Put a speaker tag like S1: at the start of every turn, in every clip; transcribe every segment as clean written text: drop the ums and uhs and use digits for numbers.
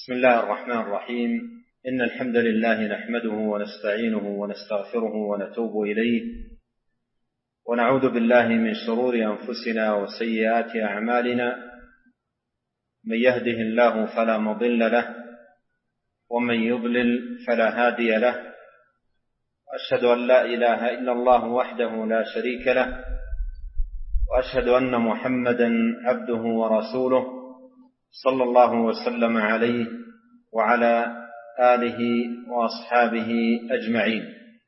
S1: بسم الله الرحمن الرحيم. إن الحمد لله نحمده ونستعينه ونستغفره ونتوب إليه، ونعوذ بالله من شرور أنفسنا وسيئات أعمالنا. من يهده الله فلا مضل له، ومن يضلل فلا هادي له. وأشهد أن لا إله إلا الله وحده لا شريك له، وأشهد أن محمدا عبده ورسوله صلى الله وسلم عليه وعلى آله وأصحابه أجمعين.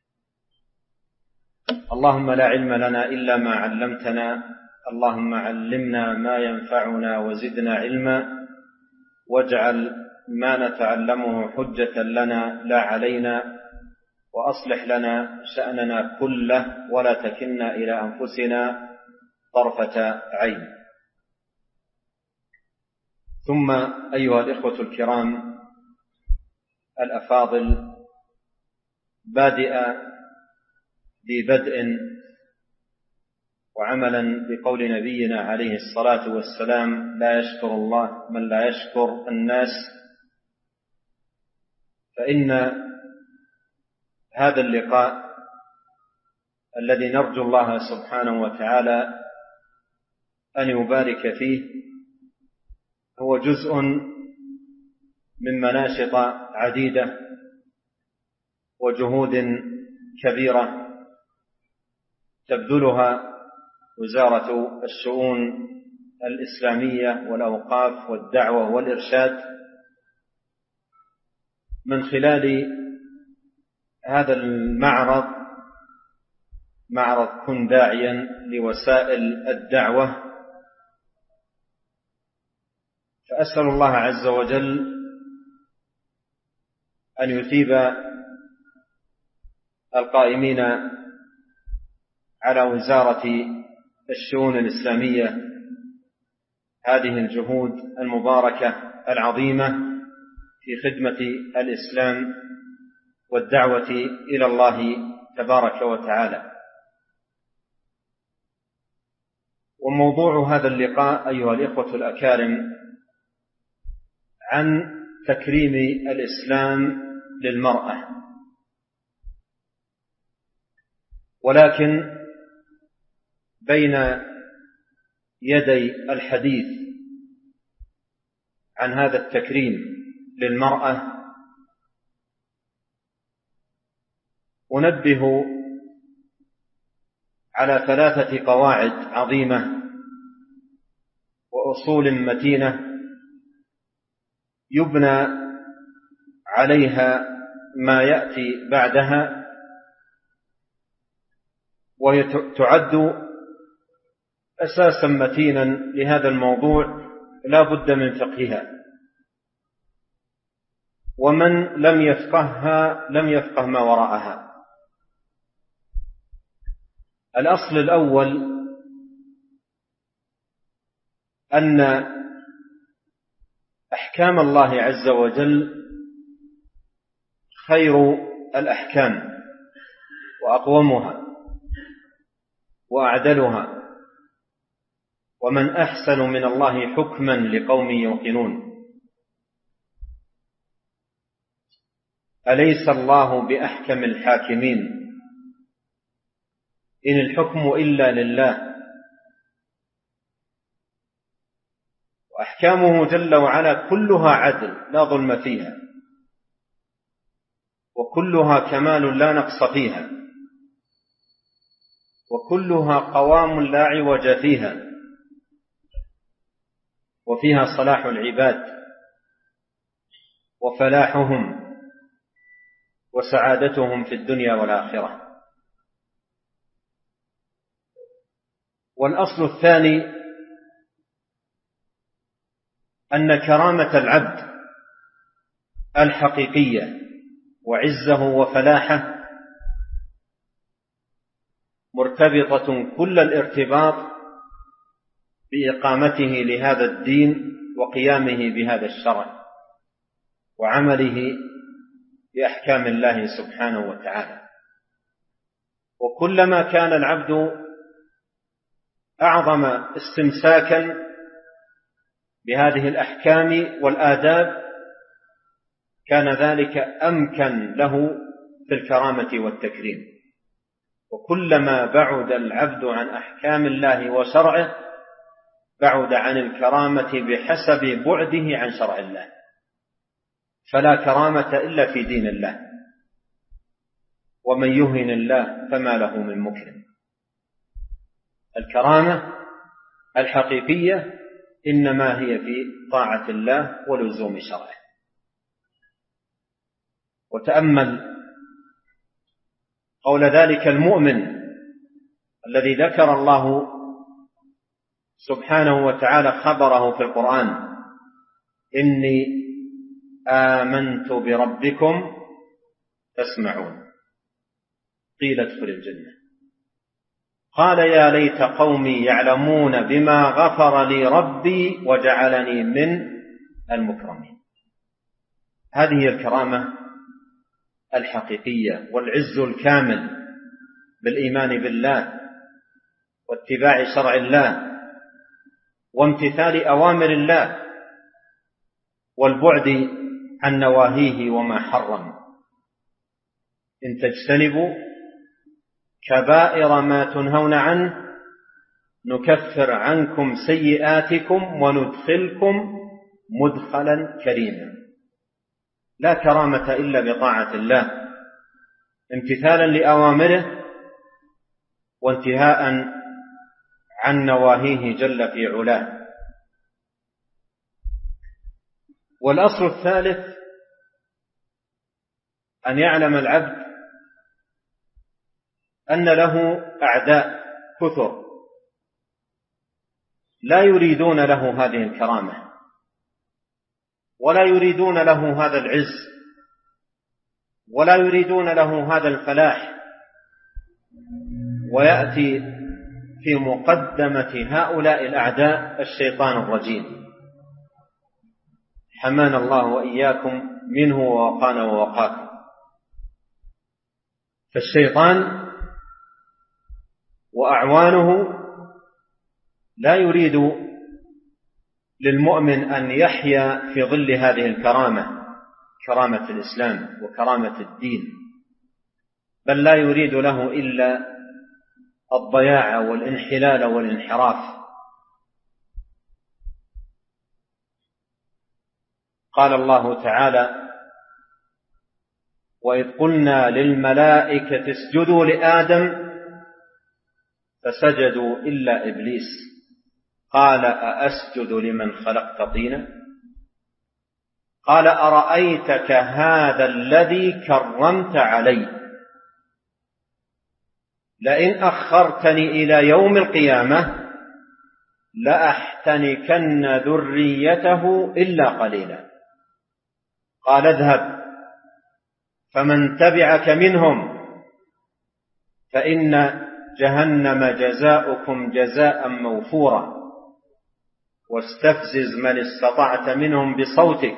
S1: اللهم لا علم لنا إلا ما علمتنا، اللهم علمنا ما ينفعنا وزدنا علما، واجعل ما نتعلمه حجة لنا لا علينا، وأصلح لنا شأننا كله ولا تكلنا إلى أنفسنا طرفة عين. ثم أيها الإخوة الكرام الأفاضل، ببدء وعملا بقول نبينا عليه الصلاة والسلام: لا يشكر الله من لا يشكر الناس. فإن هذا اللقاء الذي نرجو الله سبحانه وتعالى أن يبارك فيه هو جزء من مناشط عديدة وجهود كبيرة تبذلها وزارة الشؤون الإسلامية والأوقاف والدعوة والإرشاد من خلال هذا المعرض، معرض كن داعيا لوسائل الدعوة. فأسأل الله عز وجل أن يثيب القائمين على وزارة الشؤون الإسلامية هذه الجهود المباركة العظيمة في خدمة الإسلام والدعوة إلى الله تبارك وتعالى. وموضوع هذا اللقاء أيها الإخوة الأكارم عن تكريم الإسلام للمرأة، ولكن بين يدي الحديث عن هذا التكريم للمرأة أنبه على 3 قواعد عظيمة وأصول متينة يبنى عليها ما يأتي بعدها، وهي تعد أساسا متينا لهذا الموضوع لا بد من فقهها، ومن لم يفقهها لم يفقه ما وراءها. الأصل الأول أن أحكام الله عز وجل خير الأحكام وأقومها وأعدلها، ومن أحسن من الله حكما لقوم يوقنون. أليس الله بأحكم الحاكمين؟ إن الحكم إلا لله. وأحكامه جل وعلا كلها عدل لا ظلم فيها، وكلها كمال لا نقص فيها، وكلها قوام لا عوج فيها، وفيها صلاح العباد وفلاحهم وسعادتهم في الدنيا والآخرة. والأصل الثاني أن كرامة العبد الحقيقية وعزه وفلاحه مرتبطة كل الارتباط بإقامته لهذا الدين وقيامه بهذا الشرع وعمله بأحكام الله سبحانه وتعالى. وكلما كان العبد أعظم استمساكا بهذه الأحكام والآداب كان ذلك أمكن له في الكرامة والتكريم. وكلما بعد العبد عن أحكام الله وشرعه بعد عن الكرامة بحسب بعده عن شرع الله، فلا كرامة إلا في دين الله، ومن يهن الله فما له من مكرم. الكرامة الحقيقية إنما هي في طاعة الله ولزوم شرعه. وتأمل قول ذلك المؤمن الذي ذكر الله سبحانه وتعالى خبره في القرآن: إني آمنت بربكم فاسمعون. قيل ادخل الجنة، قال يا ليت قومي يعلمون بما غفر لي ربي وجعلني من المكرمين. هذه الكرامة الحقيقية والعز الكامل بالإيمان بالله واتباع شرع الله وامتثال أوامر الله والبعد عن نواهيه وما حرم. إن تجتنبوا كبائر ما تنهون عنه نكفر عنكم سيئاتكم وندخلكم مدخلا كريما. لا كرامة إلا بطاعة الله امتثالا لأوامره وانتهاء عن نواهيه جل في علاه. والأصل الثالث أن يعلم العبد أن له أعداء كثر لا يريدون له هذه الكرامة ولا يريدون له هذا العز ولا يريدون له هذا الفلاح. ويأتي في مقدمة هؤلاء الأعداء الشيطان الرجيم، حمانا الله وإياكم منه ووقانا ووقاكم. فالشيطان وأعوانه لا يريد للمؤمن أن يحيا في ظل هذه الكرامة، كرامة الإسلام وكرامة الدين، بل لا يريد له إلا الضياع والانحلال والانحراف. قال الله تعالى: وإذ قلنا للملائكة اسجدوا لآدم فسجدوا إلا إبليس قال أأسجد لمن خلقت طينا قال أرأيتك هذا الذي كرمت علي لئن أخرتني إلى يوم القيامة لأحتنكن ذريته إلا قليلا قال اذهب فمن تبعك منهم فإن جهنم جزاؤكم جزاء موفورا واستفزز من استطعت منهم بصوتك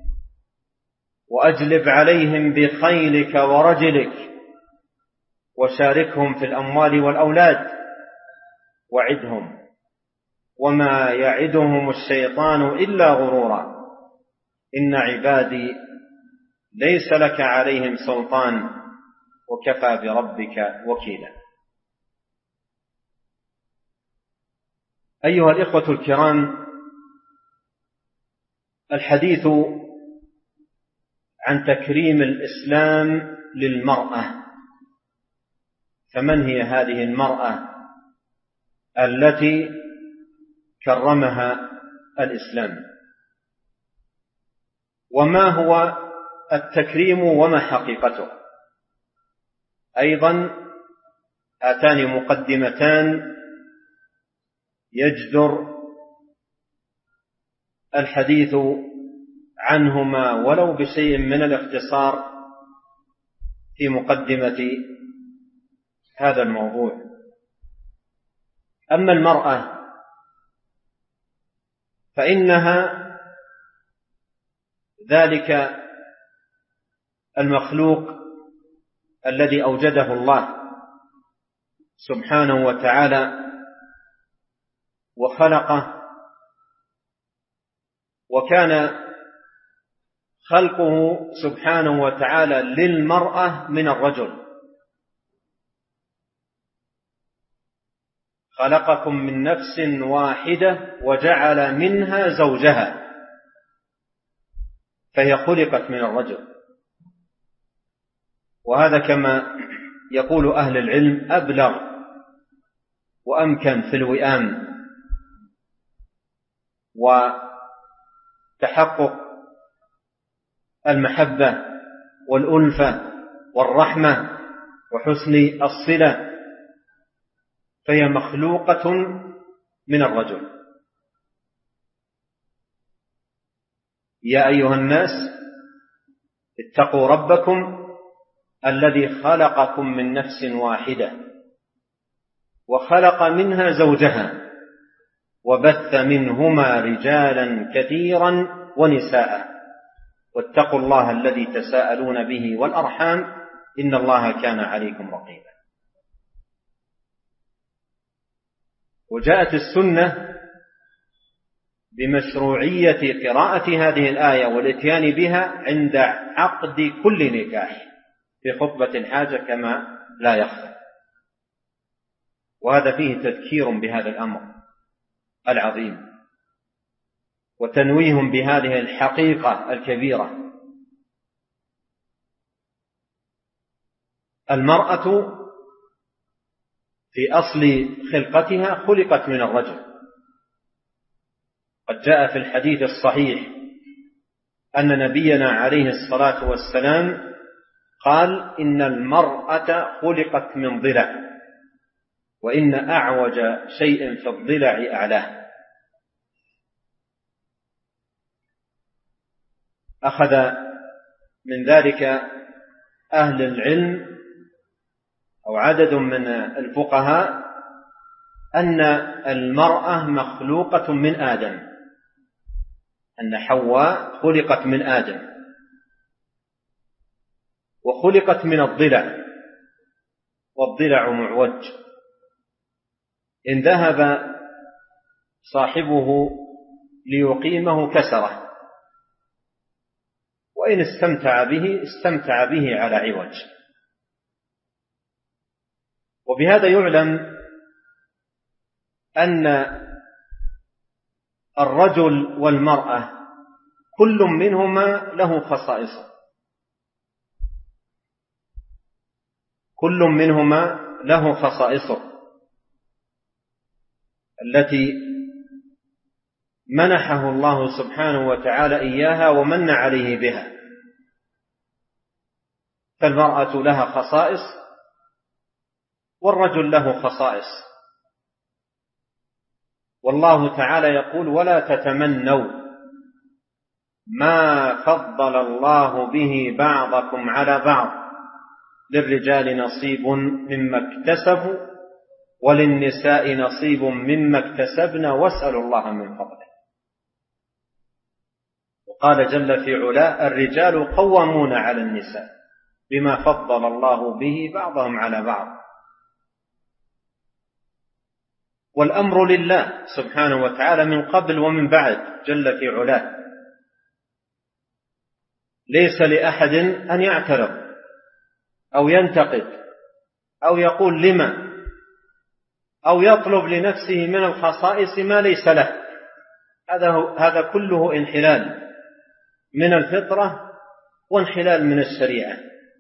S1: وأجلب عليهم بخيلك ورجلك وشاركهم في الأموال والأولاد وعدهم وما يعدهم الشيطان إلا غرورا إن عبادي ليس لك عليهم سلطان وكفى بربك وكيلا. أيها الإخوة الكرام، الحديث عن تكريم الإسلام للمرأة. فمن هي هذه المرأة التي كرمها الإسلام؟ وما هو التكريم وما حقيقته؟ أيضا آتاني مقدمتان يجدر الحديث عنهما ولو بشيء من الاختصار في مقدمة هذا الموضوع. أما المرأة فإنها ذلك المخلوق الذي أوجده الله سبحانه وتعالى وخلقه، وكان خلقه سبحانه وتعالى للمرأة من الرجل. خلقكم من نفس واحدة وجعل منها زوجها، فهي خلقت من الرجل. وهذا كما يقول أهل العلم أبلغ وأمكن في الوئام وتحقق المحبة والألفة والرحمة وحسن الصلة، فهي مخلوقة من الرجل. يا أيها الناس اتقوا ربكم الذي خلقكم من نفس واحدة وخلق منها زوجها وبث منهما رجالا كثيرا ونساء، واتقوا الله الذي تساءلون به والأرحام إن الله كان عليكم رقيبا. وجاءت السنة بمشروعية قراءة هذه الآية والاتيان بها عند عقد كل نكاح في خطبة الحاجة كما لا يخفى. وهذا فيه تذكير بهذا الأمر العظيم وتنويه بهذه الحقيقة الكبيرة. المرأة في أصل خلقتها خلقت من الرجل. قد جاء في الحديث الصحيح أن نبينا عليه الصلاة والسلام قال إن المرأة خلقت من ضلع، وإن أعوج شيء في الضلع أعلاه. أخذ من ذلك أهل العلم أو عدد من الفقهاء أن المرأة مخلوقة من آدم، أن حواء خلقت من آدم وخلقت من الضلع، والضلع معوج، إن ذهب صاحبه ليقيمه كسره، وإن استمتع به على عوج. وبهذا يعلم أن الرجل والمرأة كل منهما له خصائص، كل منهما له خصائصه التي منحه الله سبحانه وتعالى إياها ومن عليه بها. فالمرأة لها خصائص والرجل له خصائص. والله تعالى يقول ولا تتمنوا ما فضل الله به بعضكم على بعض للرجال نصيب مما اكتسبوا وللنساء نصيب مما اكتسبن واسألوا الله من فضله. وقال جل في علاه الرجال قوامون على النساء بما فضل الله به بعضهم على بعض. والأمر لله سبحانه وتعالى من قبل ومن بعد جل في علاه. ليس لأحد أن يعترض أو ينتقد أو يقول لما، أو يطلب لنفسه من الخصائص ما ليس له. هذا كله انحلال من الفطرة وانحلال من الشريعة.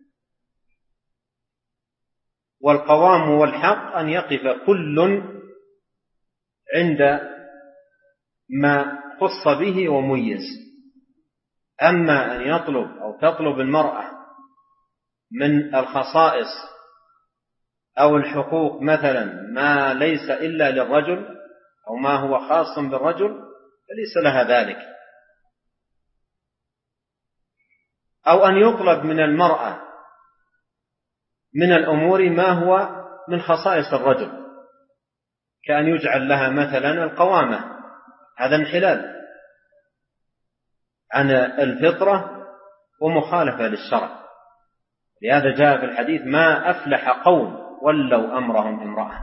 S1: والقوام والحق أن يقف كل عند ما خص به وميز. أما أن يطلب أو تطلب المرأة من الخصائص أو الحقوق مثلا ما ليس إلا للرجل أو ما هو خاص بالرجل فليس لها ذلك. أو أن يطلب من المرأة من الأمور ما هو من خصائص الرجل، كأن يجعل لها مثلا القوامة، هذا انحلال عن الفطرة ومخالفة للشرع. لهذا جاء في الحديث ما أفلح قوم ولوا أمرهم امرأة.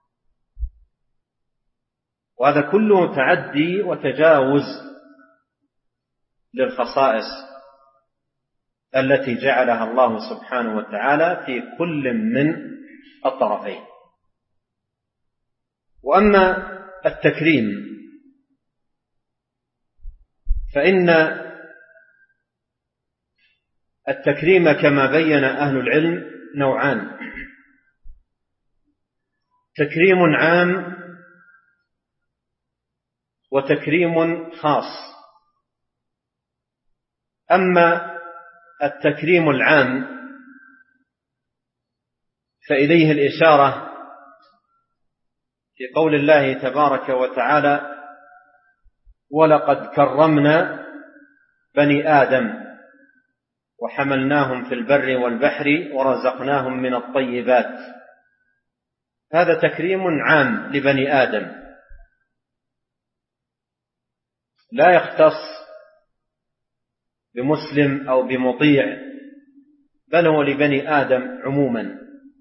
S1: وهذا كله تعدي وتجاوز للخصائص التي جعلها الله سبحانه وتعالى في كل من الطرفين. وأما التكريم فإن التكريم كما بين أهل العلم نوعان: تكريم عام وتكريم خاص. أما التكريم العام فإليه الإشارة في قول الله تبارك وتعالى: ولقد كرمنا بني آدم وحملناهم في البر والبحر ورزقناهم من الطيبات. هذا تكريم عام لبني آدم لا يختص بمسلم أو بمطيع، بل هو لبني آدم عموما،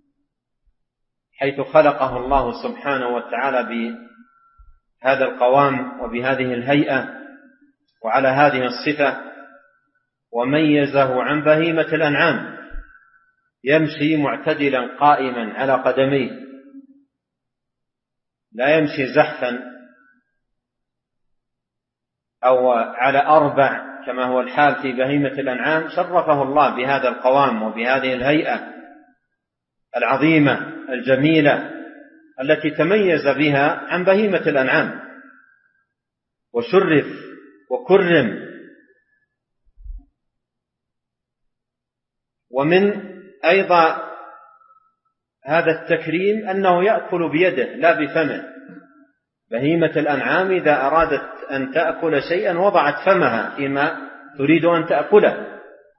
S1: حيث خلقه الله سبحانه وتعالى بهذا القوام وبهذه الهيئة وعلى هذه الصفة، وميزه عن بهيمة الأنعام، يمشي معتدلا قائما على قدميه، لا يمشي زحفا أو على أربع كما هو الحال في بهيمة الأنعام. شرفه الله بهذا القوام وبهذه الهيئة العظيمة الجميلة التي تميز بها عن بهيمة الأنعام، وشرف وكرم. ومن أيضا هذا التكريم أنه يأكل بيده لا بفمه. بهيمة الأنعام إذا أرادت أن تأكل شيئا وضعت فمها فيما تريد أن تأكله،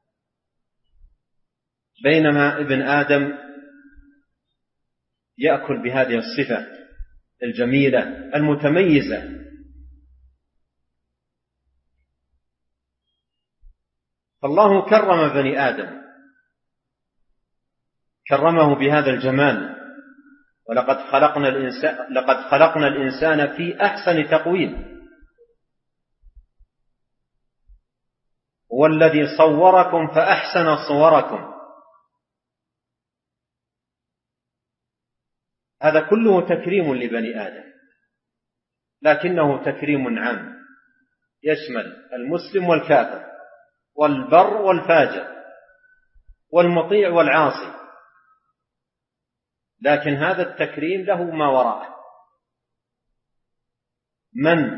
S1: بينما ابن آدم يأكل بهذه الصفة الجميلة المتميزة. فالله كرم بني آدم، كرمه بهذا الجمال: ولقد خلقنا الإنسان في أحسن تقويم. هو الذي صوركم فأحسن صوركم. هذا كله تكريم لبني آدم، لكنه تكريم عام يشمل المسلم والكافر والبر والفاجر والمطيع والعاصي، لكن هذا التكريم له ما وراءه. من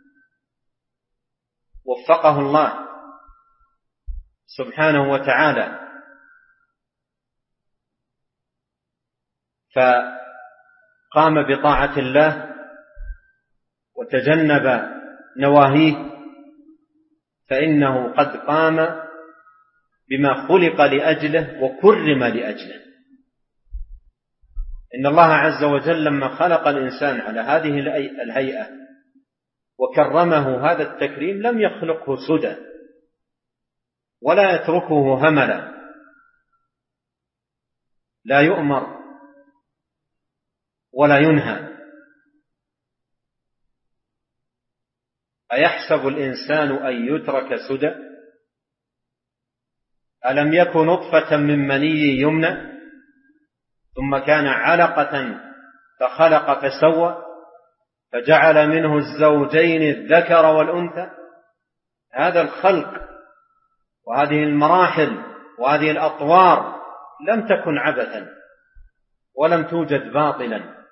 S1: وفقه الله سبحانه وتعالى فقام بطاعة الله وتجنب نواهيه، فإنه قد قام بما خلق لأجله وكرم لأجله. إن الله عز وجل لما خلق الإنسان على هذه الهيئة وكرمه هذا التكريم لم يخلقه سدى ولا يتركه هملا، لا يؤمر ولا ينهى. أيحسب الإنسان أن يترك سدى؟ ألم يكن نطفة من مني يمنى ثم كان علقة فخلق فسوى فجعل منه الزوجين الذكر والأنثى. هذا الخلق وهذه المراحل وهذه الأطوار لم تكن عبثا ولم توجد باطلا.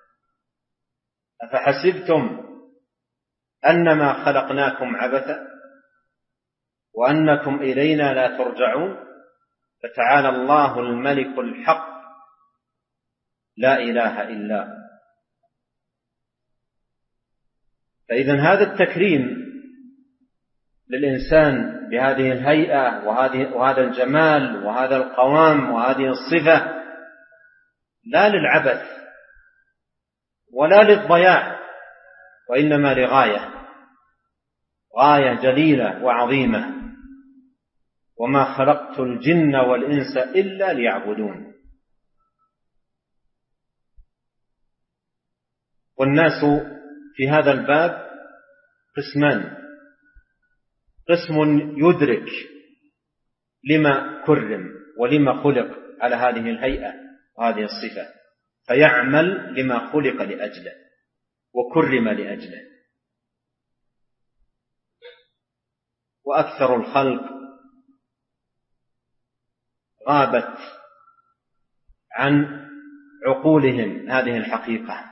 S1: أفحسبتم أنما خلقناكم عبثا وأنكم إلينا لا ترجعون؟ فتعالى الله الملك الحق لا إله إلا هو. فإذن هذا التكريم للإنسان بهذه الهيئة وهذا الجمال وهذا القوام وهذه الصفة لا للعبث ولا للضياع، وإنما غاية جليلة وعظيمة: وما خلقت الجن والإنس إلا ليعبدون. والناس في هذا الباب قسمان: قسم يدرك لما كرم ولما خلق على هذه الهيئة وهذه الصفة، فيعمل لما خلق لأجله وكرم لأجله. وأكثر الخلق غابت عن عقولهم هذه الحقيقة،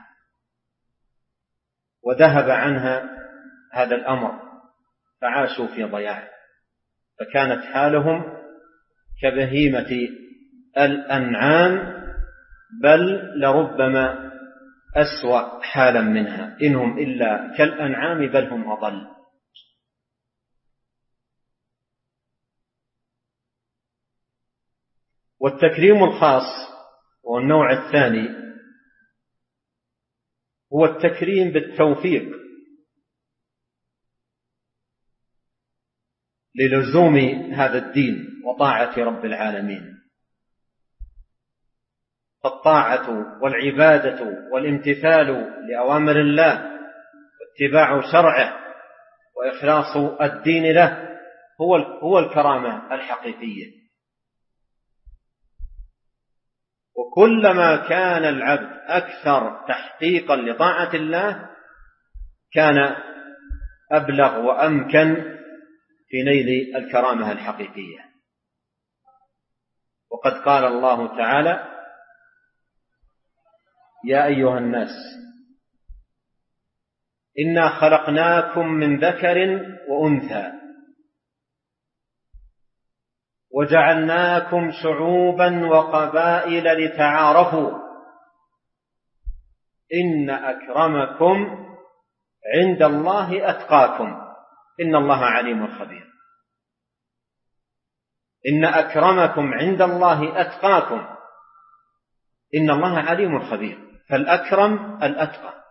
S1: وذهب عنها هذا الأمر، فعاشوا في ضياع، فكانت حالهم كبهيمة الأنعام، بل لربما أسوأ حالا منها، إنهم إلا كالأنعام بل هم أضل. والتكريم الخاص والنوع الثاني هو التكريم بالتوفيق للزوم هذا الدين وطاعة رب العالمين. فالطاعة والعبادة والامتثال لأوامر الله واتباع شرعه وإخلاص الدين له هو الكرامة الحقيقية. وكلما كان العبد أكثر تحقيقا لطاعة الله كان أبلغ وأمكن في نيل الكرامة الحقيقية. وقد قال الله تعالى: يا أيها الناس إنا خلقناكم من ذكر وأنثى وجعلناكم شعوبا وقبائل لتعارفوا إن أكرمكم عند الله أتقاكم إن الله عليم خبير. إن أكرمكم عند الله أتقاكم إن الله عليم خبير. فالأكرم الأتقى.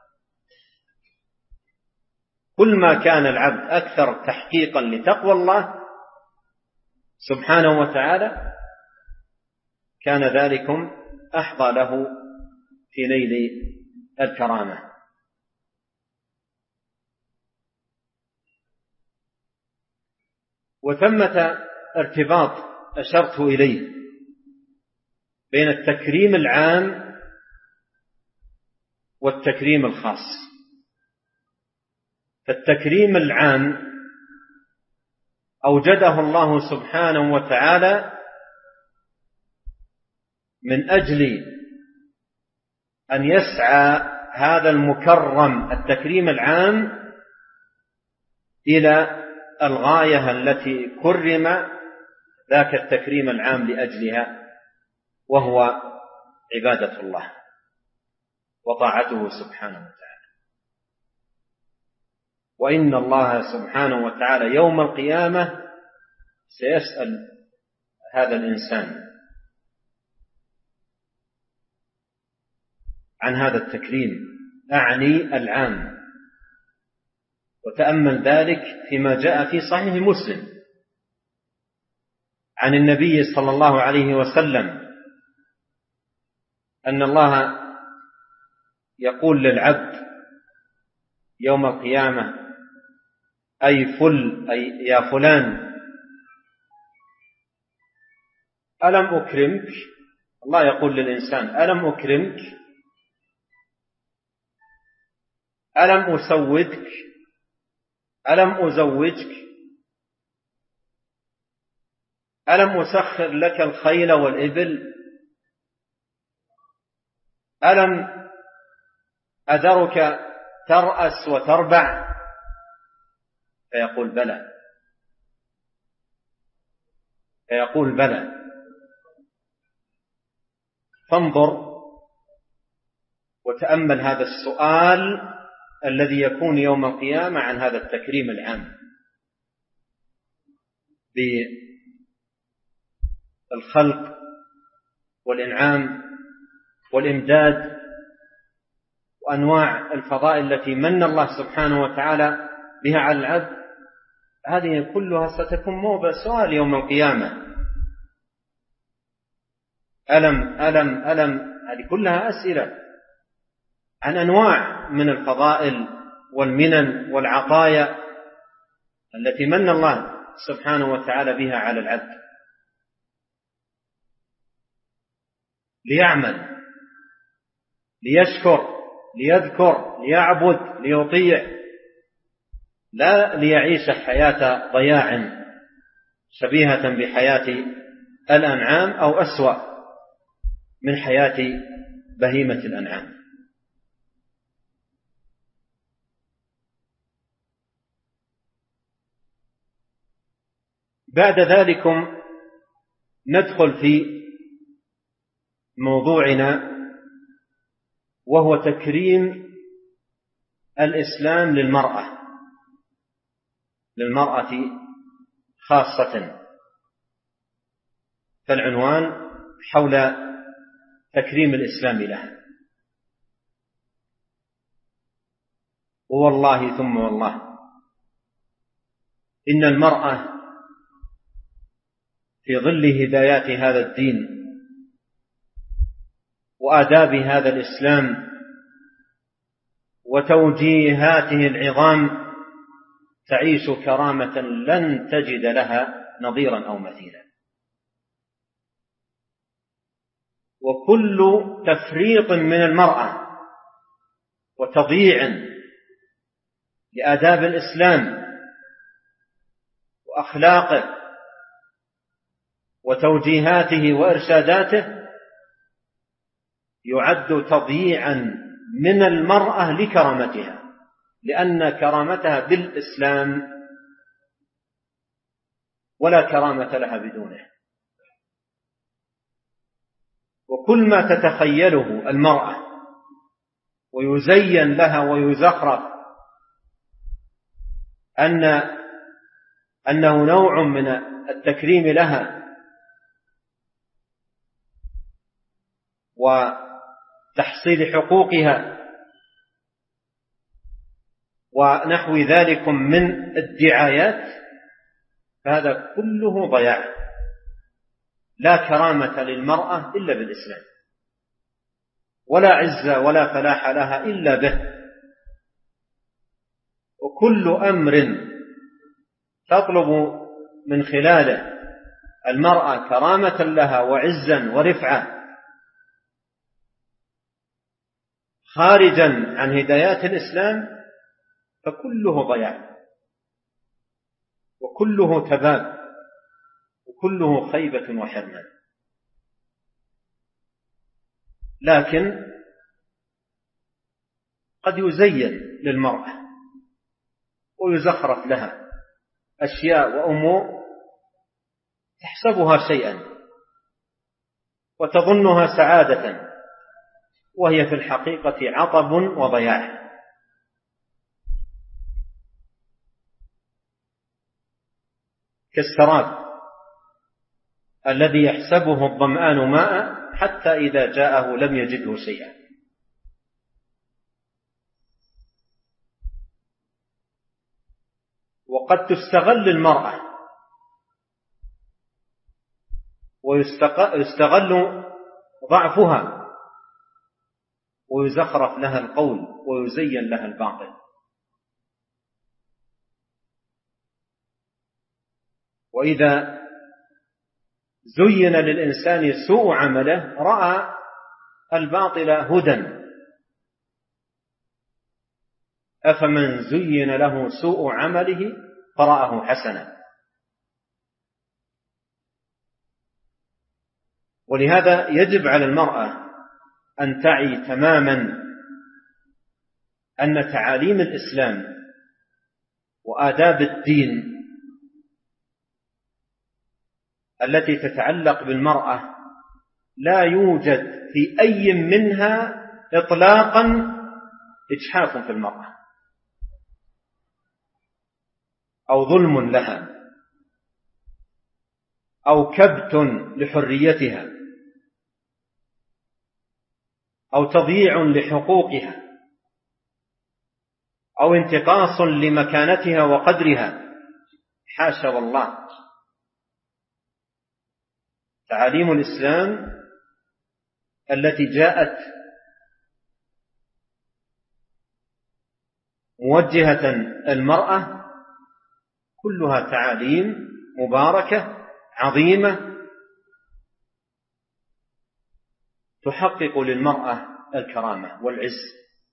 S1: كل ما كان العبد أكثر تحقيقا لتقوى الله سبحانه وتعالى كان ذلكم أحظى له في نيل الكرامة. وثمة ارتباط أشرت إليه بين التكريم العام والتكريم الخاص. فالتكريم العام أوجده الله سبحانه وتعالى من أجل أن يسعى هذا المكرم التكريم العام إلى الغاية التي كرم ذاك التكريم العام لأجلها، وهو عبادة الله وطاعته سبحانه وتعالى. وإن الله سبحانه وتعالى يوم القيامة سيسأل هذا الإنسان عن هذا التكريم، أعني العام. وتأمل ذلك فيما جاء في صحيح مسلم عن النبي صلى الله عليه وسلم أن الله يقول للعبد يوم القيامة: أي يا فلان ألم أكرمك؟ الله يقول للإنسان: ألم أكرمك؟ ألم أسودك؟ ألم أزوجك؟ ألم أسخر لك الخيل والإبل؟ ألم أذرك ترأس وتربع؟ فيقول بلى. فيقول بلى. فانظر وتأمل هذا السؤال الذي يكون يوم القيامة عن هذا التكريم العام بالخلق والإنعام والإمداد وأنواع الفضائل التي من الله سبحانه وتعالى بها على العبد. هذه كلها ستكون موضع سؤال يوم القيامة. ألم هذه كلها أسئلة عن أنواع من الفضائل والمنن والعطايا التي من الله سبحانه وتعالى بها على العبد. ليعمل، ليشكر، ليذكر، ليعبد، ليطيع، لا ليعيش حياة ضياع شبيهة بحياة الأنعام أو أسوأ من حياة بهيمة الأنعام. بعد ذلك ندخل في موضوعنا، وهو تكريم الإسلام للمرأة خاصة. فالعنوان حول تكريم الإسلام لها. والله ثم والله إن المرأة في ظل هدايات هذا الدين وآداب هذا الإسلام وتوجيهاته العظام تعيش كرامة لن تجد لها نظيرا أو مثيلا. وكل تفريط من المرأة وتضييع لآداب الإسلام وأخلاقه وتوجيهاته وإرشاداته يعد تضييعا من المرأة لكرامتها، لأن كرامتها بالإسلام ولا كرامة لها بدونه. وكل ما تتخيله المرأة ويزين لها ويزخرف أنه نوع من التكريم لها وتحصيل حقوقها ونحو ذلك من الدعايات، فهذا كله ضياع. لا كرامة للمرأة إلا بالإسلام، ولا عزة ولا فلاح لها إلا به. وكل أمر تطلب من خلاله المرأة كرامة لها وعزا ورفعة خارجا عن هدايات الإسلام فكله ضياع، وكله تباب، وكله خيبة وحرمان. لكن قد يزين للمرأة ويزخرف لها أشياء وأمور تحسبها شيئا وتظنها سعادة، وهي في الحقيقة عطب وضياع. كالسراب الذي يحسبه الظمآن ماء حتى إذا جاءه لم يجده شيئا. وقد تستغل المرأة ويستغل ضعفها ويزخرف لها القول ويزين لها الباطل. وإذا زين للإنسان سوء عمله رأى الباطل هدى، أفمن زين له سوء عمله فرآه حسنا. ولهذا يجب على المرأة أن تعي تماما أن تعاليم الإسلام وآداب الدين التي تتعلق بالمرأة لا يوجد في أي منها إطلاقا إجحاف في المرأة أو ظلم لها أو كبت لحريتها أو تضييع لحقوقها أو انتقاص لمكانتها وقدرها، حاشا والله. تعاليم الإسلام التي جاءت موجهة المرأة كلها تعاليم مباركة عظيمة تحقق للمرأة الكرامة والعز،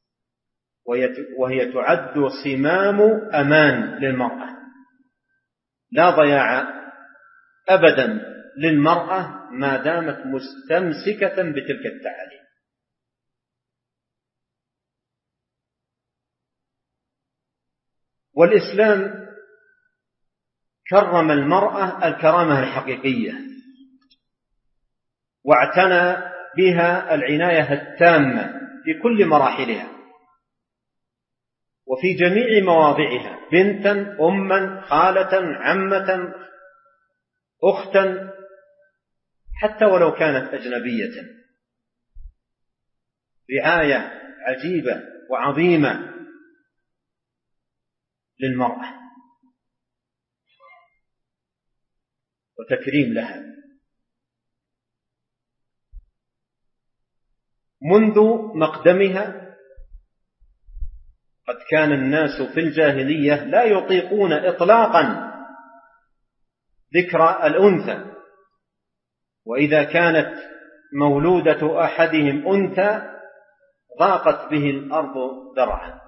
S1: وهي تعد صمام أمان للمرأة، لا ضياع أبدا للمرأة ما دامت مستمسكة بتلك التعاليم. والإسلام كرم المرأة الكرامة الحقيقية، واعتنى بها العناية التامة في كل مراحلها وفي جميع مواضعها، بنتا، أما، خالة، عمة، أختا، حتى ولو كانت أجنبية. رعاية عجيبة وعظيمة للمرأة وتكريم لها. منذ مقدمها قد كان الناس في الجاهلية لا يطيقون إطلاقا ذكر الأنثى، وإذا كانت مولودة أحدهم أنثى ضاقت به الأرض ذرعا،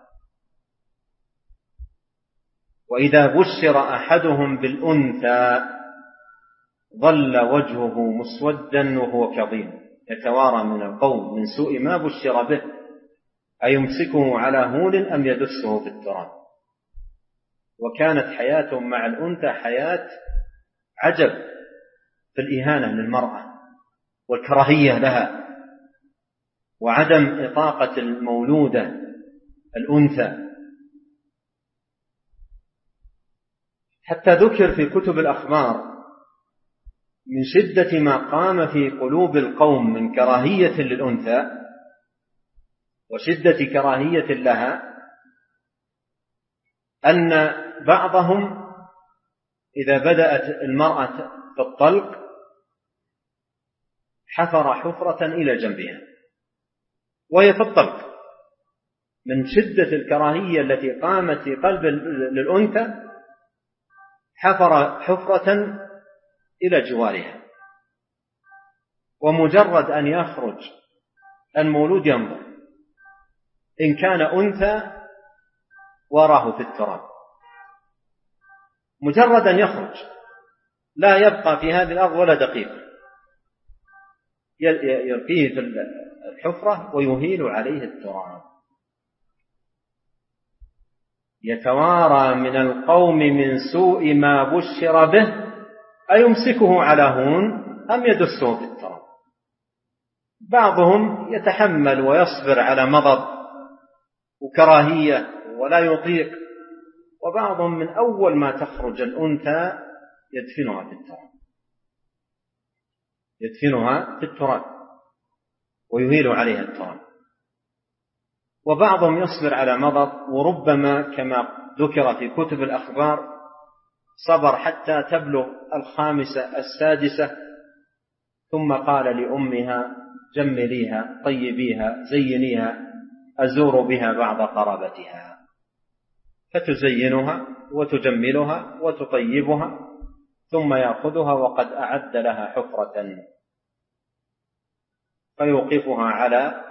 S1: وإذا بشر أحدهم بالأنثى ظل وجهه مسودا وهو كظيم يتوارى من القوم من سوء ما بشر به، أيمسكه على هون أم يدسه في التراب. وكانت حياتهم مع الأنثى حياة عجب في الإهانة للمرأة والكراهية لها وعدم إطاقة المولودة الأنثى، حتى ذكر في كتب الأخبار من شدة ما قام في قلوب القوم من كراهية للأنثى وشدة كراهية لها، أن بعضهم إذا بدأت المرأة في الطلق حفر حفرة إلى جنبها وهي في الطلق، من شدة الكراهية التي قامت في قلب للأنثى حفر حفرة إلى جوارها، ومجرد أن يخرج المولود ينظر، إن كان أنثى وراه في التراب، مجرد أن يخرج لا يبقى في هذه الأرض ولا دقيقة، يلقيه في الحفرة ويهيل عليه التراب. يتوارى من القوم من سوء ما بشر به أيمسكه على هون أم يدسه في التراب. بعضهم يتحمل ويصبر على مضض وكراهية ولا يطيق، وبعضهم من أول ما تخرج الأنثى يدفنها في التراب ويهيل عليها التراب. وبعضهم يصبر على مضض، وربما كما ذكر في كتب الأخبار صبر حتى تبلغ 5 السادسة ثم قال لأمها جمليها طيبيها زينيها أزور بها بعض قرابتها، فتزينها وتجملها وتطيبها ثم يأخذها وقد أعد لها حفرة فيوقفها على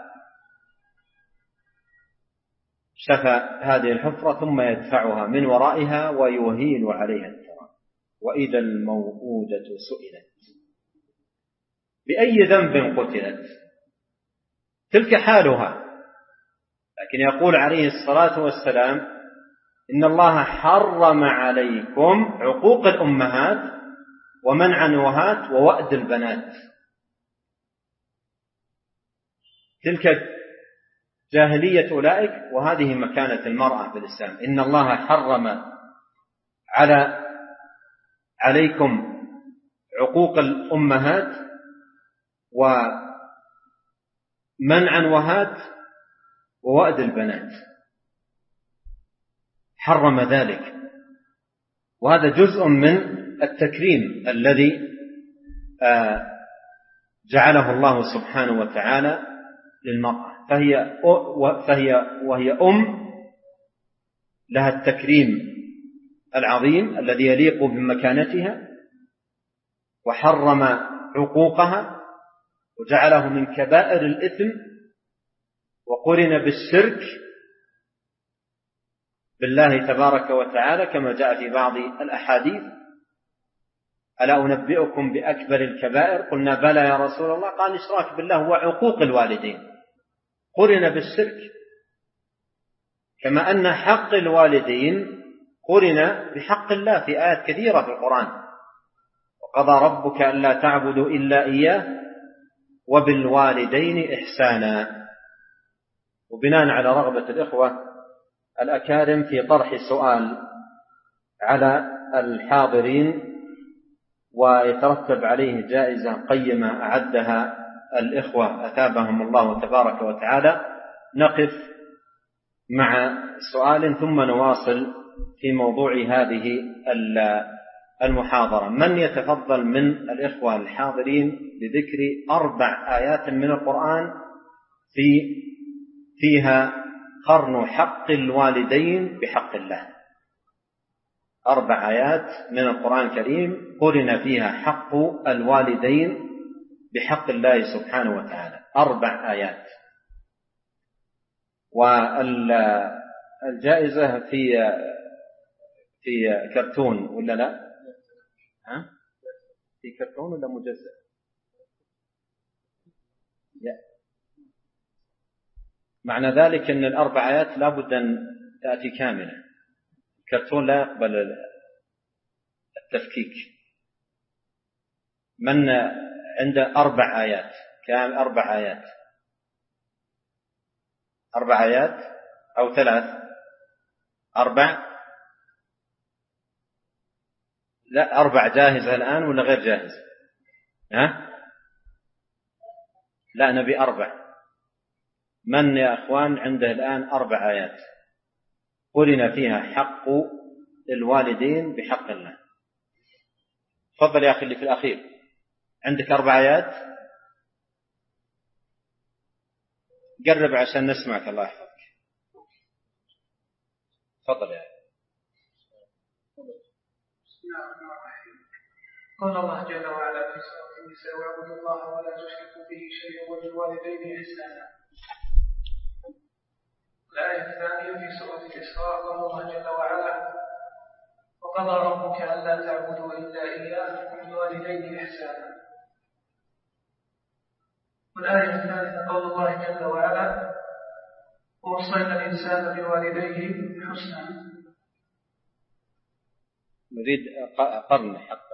S1: شفا هذه الحفرة ثم يدفعها من ورائها ويهيل عليها التراب. وإذا الموءودة سئلت بأي ذنب قتلت، تلك حالها. لكن يقول عليه الصلاة والسلام إن الله حرم عليكم عقوق الأمهات ومنع النوهات ووأد البنات. تلك جاهلية أولئك، وهذه مكانة المرأة في الإسلام. إن الله حرم عليكم عقوق الأمهات ومنع النوهات ووأد البنات، حرم ذلك، وهذا جزء من التكريم الذي جعله الله سبحانه وتعالى للمرأة. وهي لها التكريم العظيم الذي يليق بمكانتها، وحرم عقوقها وجعله من كبائر الإثم وقرن بالشرك بالله تبارك وتعالى كما جاء في بعض الأحاديث: ألا أنبئكم بأكبر الكبائر؟ قلنا بلى يا رسول الله. قال: الإشراك بالله وعقوق الوالدين. قرن بالشرك، كما أن حق الوالدين قرن بحق الله في آيات كثيرة في القرآن: وقضى ربك ألا تعبدوا إلا إياه وبالوالدين إحسانا. وبناء على رغبة الإخوة الأكارم في طرح سؤال على الحاضرين ويترتب عليه جائزة قيمة أعدها الإخوة أثابهم الله تبارك وتعالى، نقف مع سؤال ثم نواصل في موضوع هذه المحاضرة. من يتفضل من الإخوة الحاضرين بذكر 4 آيات من القرآن فيها قرن حق الوالدين بحق الله؟ 4 آيات من القرآن الكريم قرن فيها حق الوالدين بحق الله سبحانه وتعالى. 4 آيات. والجائزة في كرتون ولا لا؟ في كرتون ولا مجزء؟ معنى ذلك أن 4 آيات لا بد أن تأتي كاملة. الكرتون لا يقبل التفكيك. من عنده 4 آيات كام؟ 4 آيات، 4 آيات أو 3؟ 4؟ لا، 4 جاهزة الآن ولا غير جاهزة؟ لا، نبي 4. من يا أخوان عنده الآن 4 آيات قرن فيها حق الوالدين بحق الله؟ تفضل يا أخي اللي في الأخير، عندك 4 آيات؟ قرب عشان نسمعك، الله يحفظك. تفضل يا أخي.
S2: قال الله جل وعلا في سورة النساء: واعبدوا الله ولا تشركوا به شيئا وبالوالدين إحسانا. الآية الثانية في سورة الإسراء: قال الله جل وعلا: وقضى ربك ألا تعبدوا إلا إياه وبالوالدين إحسانا. والآية الثالثة قول الله جل وعلا: ووصينا الإنسان بوالديه حسنا.
S1: نريد قرن حق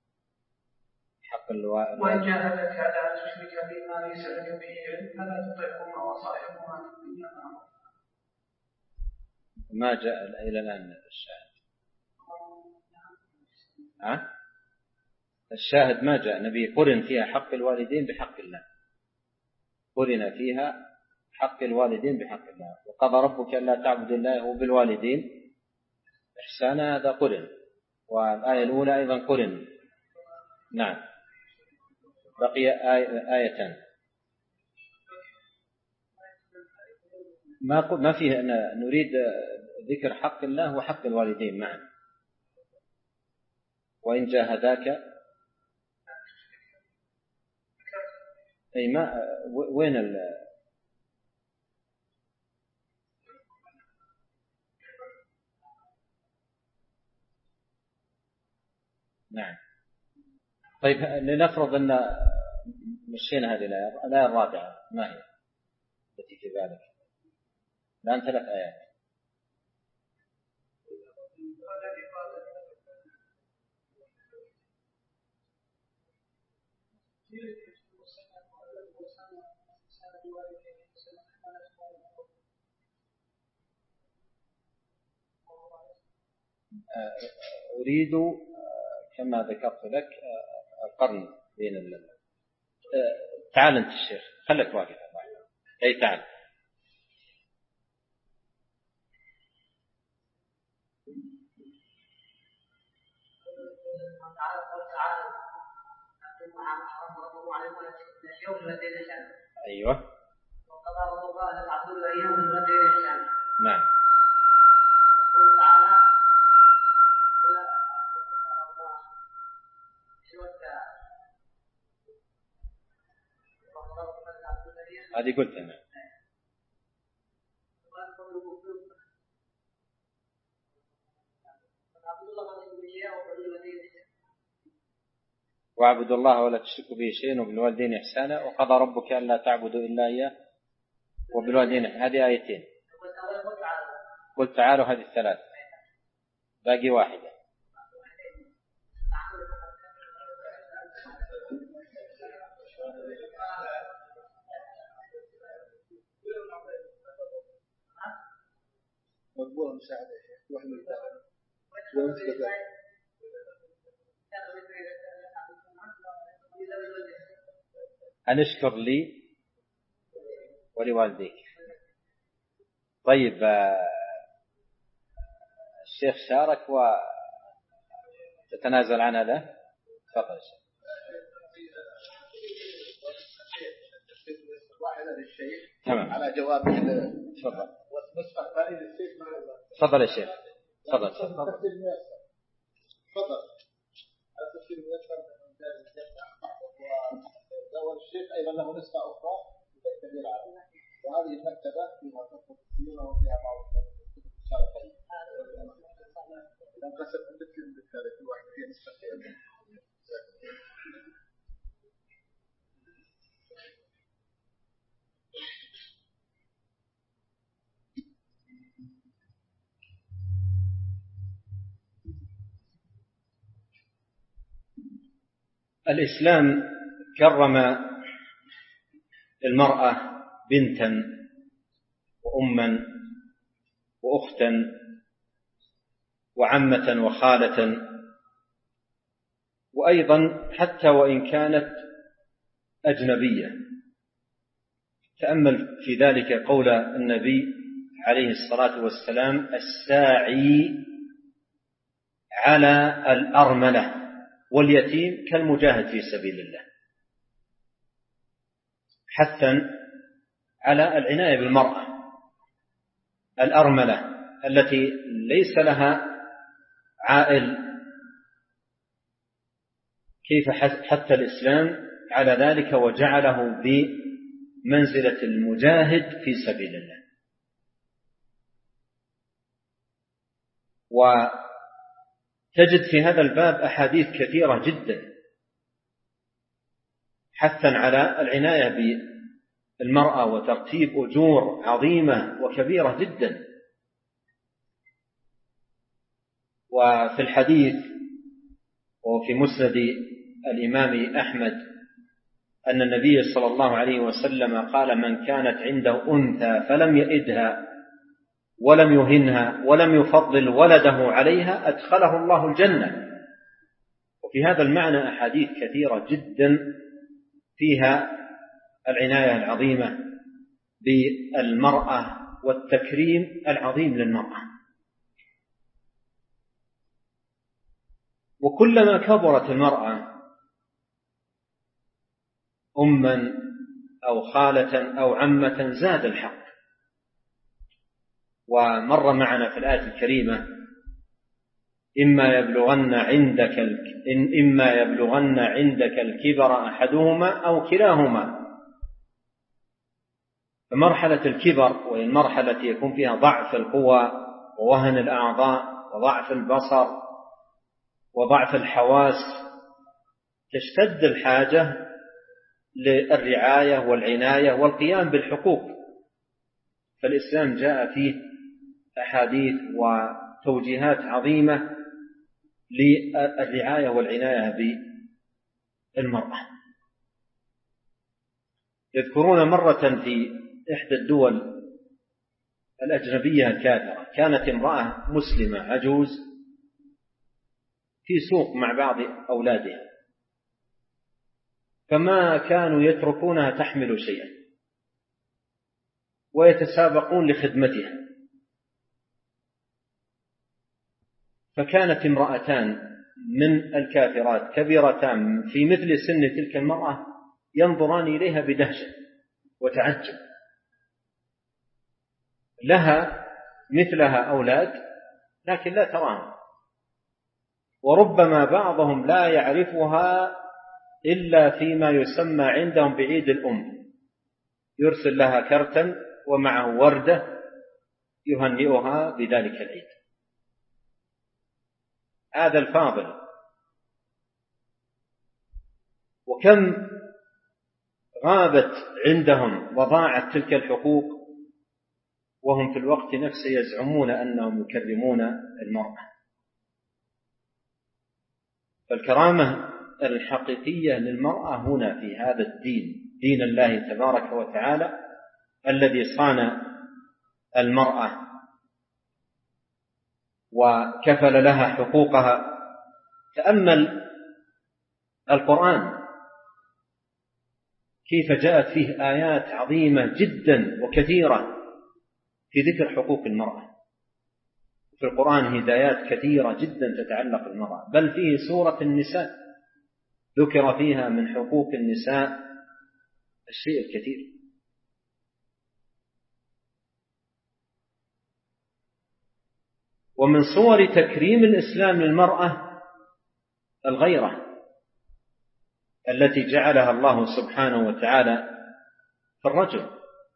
S1: الوالد.
S2: وإن جاهدك على أن تشرك بما ليس لك به علم فلا تطعهما وصاحبهما في الدنيا معروفا.
S1: ما جاء إلى الآن الشاهد. الشاهد ما جاء. نبي قرن فيها حق الوالدين بحق الله. قرن فيها حق الوالدين بحق الله. وقضى ربك ألا تعبدوا إلا إياه وبالوالدين إحسانا. هذا قرن. والآية الأولى أيضا قرن. نعم. بقي آيتان ما فيه. نريد ذكر حق الله وحق الوالدين معا. وإن جاهداك أي ما وين نعم. طيب لنفرض أن مشينا هذه الآية الرابعة، ما هي التي في ذلك؟ الآن 3 آيات. أريد كما ذكرت لك القرن بين تعال أنت الشيخ، خلك واقف. أي تعال. أيوة.
S2: وقضى الله أن تعبدوا الأيام بالوالدين إحسانا.
S1: نعم.
S2: وقل تعالى: ولا الله شركاء.
S1: هذه قلت أنا. واعبدوا الله ولا تشركوا به شيئا وبالوالدين إحسانا وقضى ربك ألا تعبدوا إلا إياه وبالوالدين. هذه آيتين. قل تعالوا هذه الثلاث، باقي واحدة.
S3: مقبول مساعدة واحد من
S1: أن اشكر لي ولوالديك. طيب الشيخ شارك وتتنازل عن هذا. تفضل
S3: واحد للشيخ
S1: تمام
S3: على جوابه.
S1: تفضل.
S3: والنسخة الثانية للشيخ.
S1: تفضل يا شيخ. تفضل.
S3: تفضل. التفسير الميسر والشيخ أيضا له نسخة أخرى تكتب العربي، وهذه المكتبة فيها كتب كثيرة وفيها بعض الشرحين. لنقسم مثل بالتالي كل واحد فيه نسختين.
S1: الإسلام كرم المرأة بنتا وأما وأختا وعمة وخالة، وأيضا حتى وإن كانت أجنبية. تأمل في ذلك قول النبي عليه الصلاة والسلام: الساعي على الأرملة واليتيم كالمجاهد في سبيل الله، حثا على العناية بالمرأة الأرملة التي ليس لها عائل. كيف حث الإسلام على ذلك وجعله بمنزلة المجاهد في سبيل الله. وتجد في هذا الباب أحاديث كثيرة جدا حثا على العناية بالمرأة وترتيب أجور عظيمة وكبيرة جدا. وفي الحديث وفي مسند الإمام أحمد أن النبي صلى الله عليه وسلم قال: من كانت عنده أنثى فلم يئدها ولم يهنها ولم يفضل ولده عليها أدخله الله الجنة. وفي هذا المعنى أحاديث كثيرة جدا فيها العناية العظيمة بالمرأة والتكريم العظيم للمرأة. وكلما كبرت المرأة أما أو خالة أو عمة زاد الحق. ومر معنا في الآية الكريمة: إما يبلغن عندك الكبر أحدهما أو كلاهما. فمرحلة الكبر وهي المرحلة التي يكون فيها ضعف القوى ووهن الأعضاء وضعف البصر وضعف الحواس، تشتد الحاجة للرعاية والعناية والقيام بالحقوق. فالإسلام جاء فيه أحاديث وتوجيهات عظيمة للرعاية والعناية بالمرأة. يذكرون مرة في إحدى الدول الأجنبية الكافرة كانت امرأة مسلمة عجوز في سوق مع بعض أولادها، فما كانوا يتركونها تحمل شيئا ويتسابقون لخدمتها. فكانت امرأتان من الكافرات كبيرتان في مثل سن تلك المرأة ينظران إليها بدهشة وتعجب. لها مثلها أولاد لكن لا تراهم، وربما بعضهم لا يعرفها إلا فيما يسمى عندهم بعيد الأم، يرسل لها كرتا ومعه وردة يهنئها بذلك العيد. هذا الفاضل. وكم غابت عندهم وضاعت تلك الحقوق وهم في الوقت نفسه يزعمون أنهم يكرمون المرأة. فالكرامة الحقيقية للمرأة هنا في هذا الدين، دين الله تبارك وتعالى الذي صان المرأة وكفل لها حقوقها. تأمل القرآن كيف جاءت فيه آيات عظيمة جدا وكثيرة في ذكر حقوق المرأة. في القرآن هدايات كثيرة جدا تتعلق بالمرأة، بل فيه سورة النساء ذكر فيها من حقوق النساء الشيء الكثير. ومن صور تكريم الإسلام للمرأة الغيرة التي جعلها الله سبحانه وتعالى في الرجل.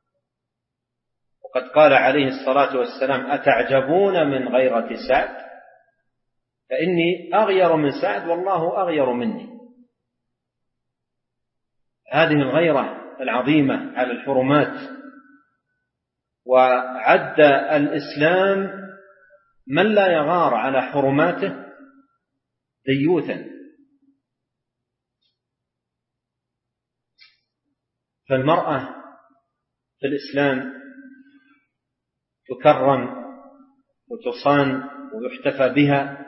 S1: وقد قال عليه الصلاة والسلام: أتعجبون من غيرة سعد فإني أغير من سعد والله أغير مني. هذه الغيرة العظيمة على الحرمات. وعد الإسلام من لا يغار على حرماته ديوثا. فالمرأة في الإسلام تكرم وتصان ويحتفى بها